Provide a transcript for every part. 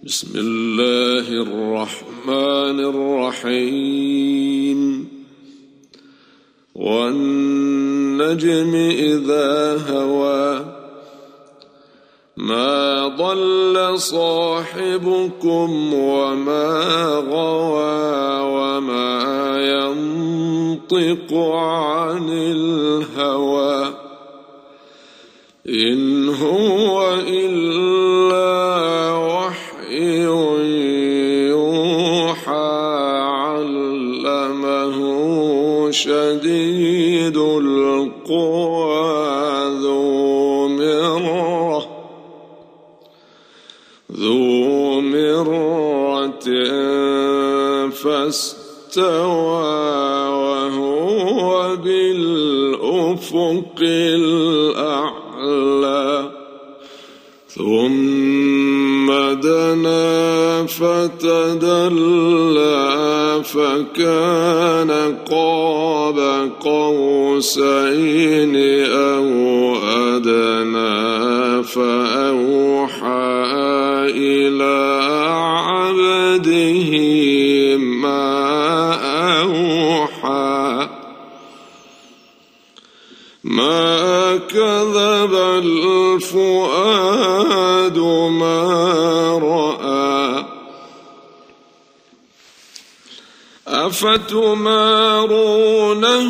بسم الله الرحمن الرحيم والنجم إذا هوى ما ضل صاحبكم وما غوى وما ينطق عن الهوى إن هو إلا وحي يوحى علمه شديد القوى ذو مرة فاستوى وهو بالأفق الأعلى ثم دنا فتدلى فكان قاب قوسين أو أدنى فأوحى إلى عبده ما أوحى ما كذب الفؤاد ما رأى أفتمارونه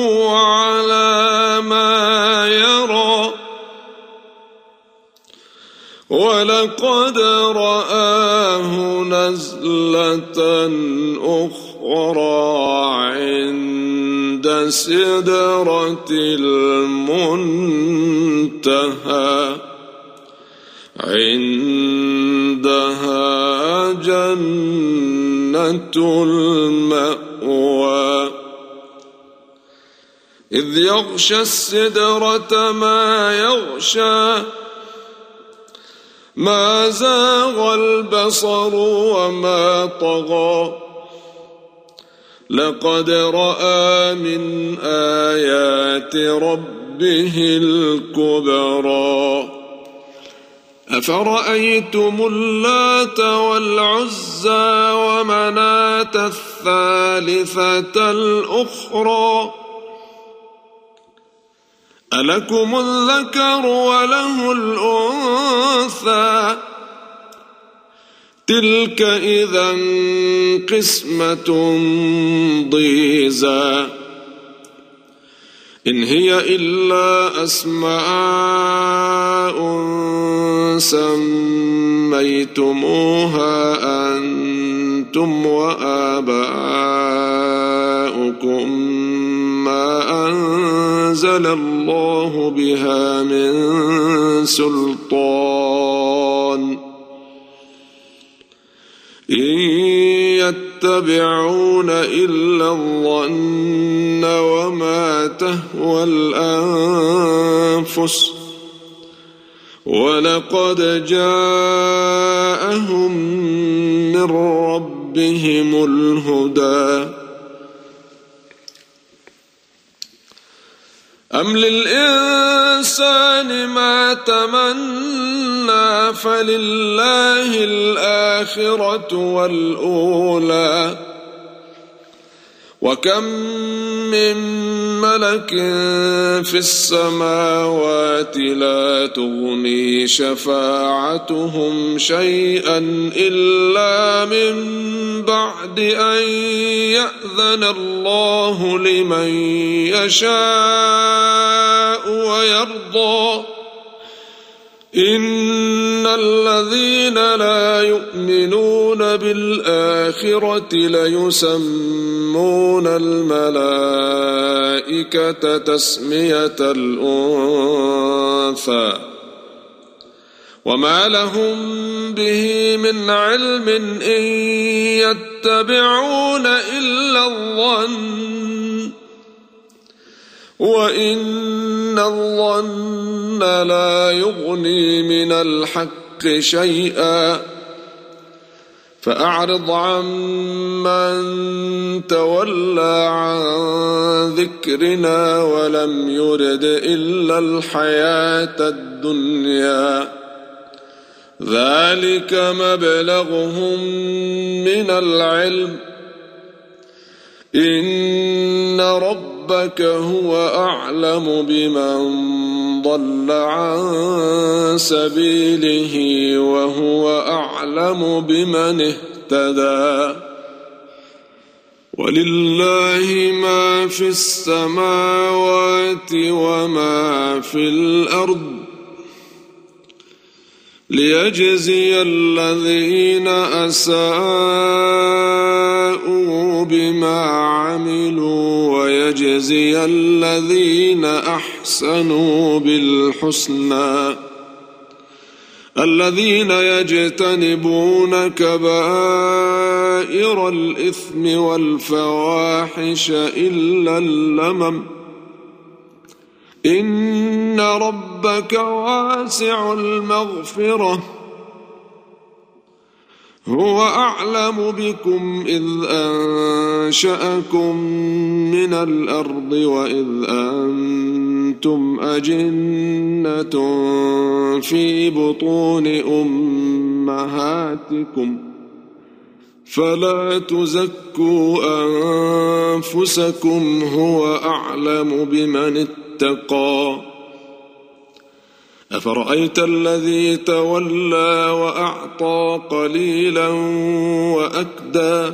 على ما يرى ولقد رآه نزلة أخرى عند سدرة المنتهى عندها جنة المأوى إذ يغشى السدرة ما يغشى ما زاغ البصر وما طغى لقد رأى من آيات ربه الكبرى أفرأيتم اللات والعزى ومناة الثالثة الأخرى ألكم الذكر وله الأنثى تلك إذا قسمة ضيزى إن هي إلا أسماء سميتموها أنتم وآباؤكم ما أنزل الله بها من سلطان إن يتبعون إلا الظن وما تهوى الأنفس ولقد جاءهم من ربهم الهدى أم للإنسان ما تمنى فلله الآخرة والأولى وكم من ملك في السماوات لا تغني شفاعتهم شيئا إلا من بعد أن يأذن الله لمن يشاء ويرضى إن الذين لا يؤمنون بالآخرة ليسمون الملائكة تسمية الأنثى وما لهم به من علم إن يتبعون إلا الظن وإن الظن لا يغني من الحق شيئا فأعرض عمن تولى عن ذكرنا ولم يرد إلا الحياة الدنيا ذلك مبلغهم من العلم إن ربك هو أعلم بمن ضل عن سبيله وهو أعلم بمن اهتدى ولله ما في السماوات وما في الأرض ليجزي الذين أساءوا بما عملوا ويجزي الذين أحسنوا بالحسنى الذين يجتنبون كبائر الإثم والفواحش إلا اللمم إن ربك واسع المغفرة هو أعلم بكم إذ أنشأكم من الأرض وإذ أنتم أجنة في بطون أمهاتكم فلا تزكوا أنفسكم هو أعلم بمن اتقى أفرأيت الذي تولى وأعطى قليلا وأكدى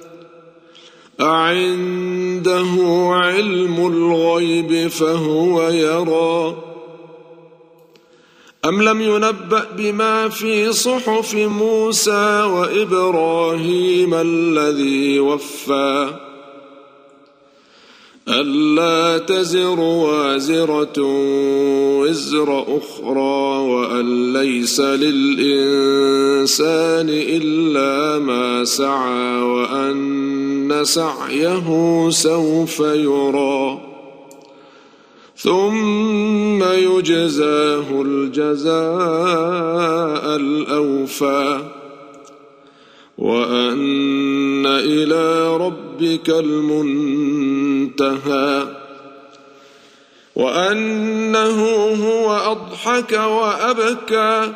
أعنده علم الغيب فهو يرى أم لم ينبأ بما في صحف موسى وإبراهيم الذي وفى ألا تزر وازرة وزر أخرى وأن ليس للإنسان إلا ما سعى وأن سعيه سوف يرى ثم يجزاه الجزاء الأوفى وأن إلى ربك المنتهى وأنه هو أضحك وأبكى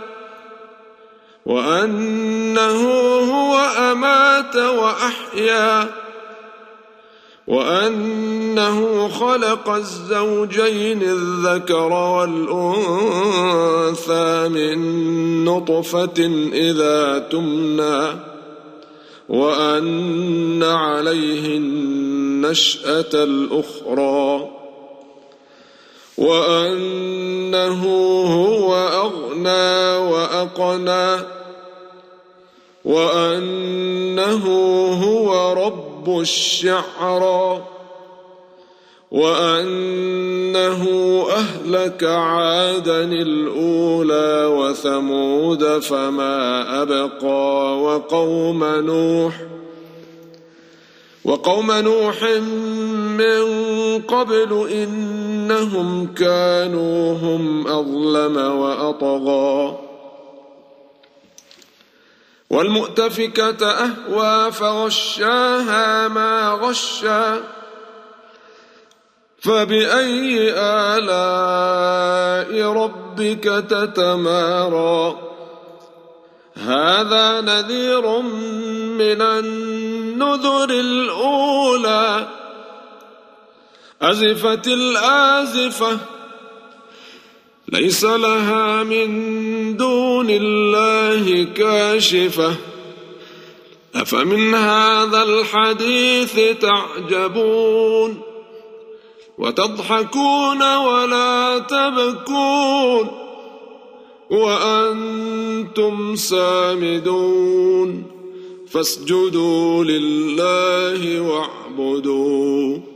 وأنه هو أمات وأحيا وأنه خلق الزوجين الذكر والأنثى من نطفة إذا تمنى وأن عليه النشأة الأخرى وأنه هو أغنى وأقنى وأنه هو رب الشعرى وأنه أهلك عادا الأولى وثمود فما أبقى وقوم نوح من قبل إنهم كانوا هم أظلم وأطغى والمؤتفكة أهوى فغشاها ما غشى فبأي آلاء ربك تتمارى هذا نذير من النذر الأولى أزفت الآزفة ليس لها من دون الله كاشفة أفمن هذا الحديث تعجبون وتضحكون ولا تبكون وأنتم سامدون فاسجدوا لله واعبدوا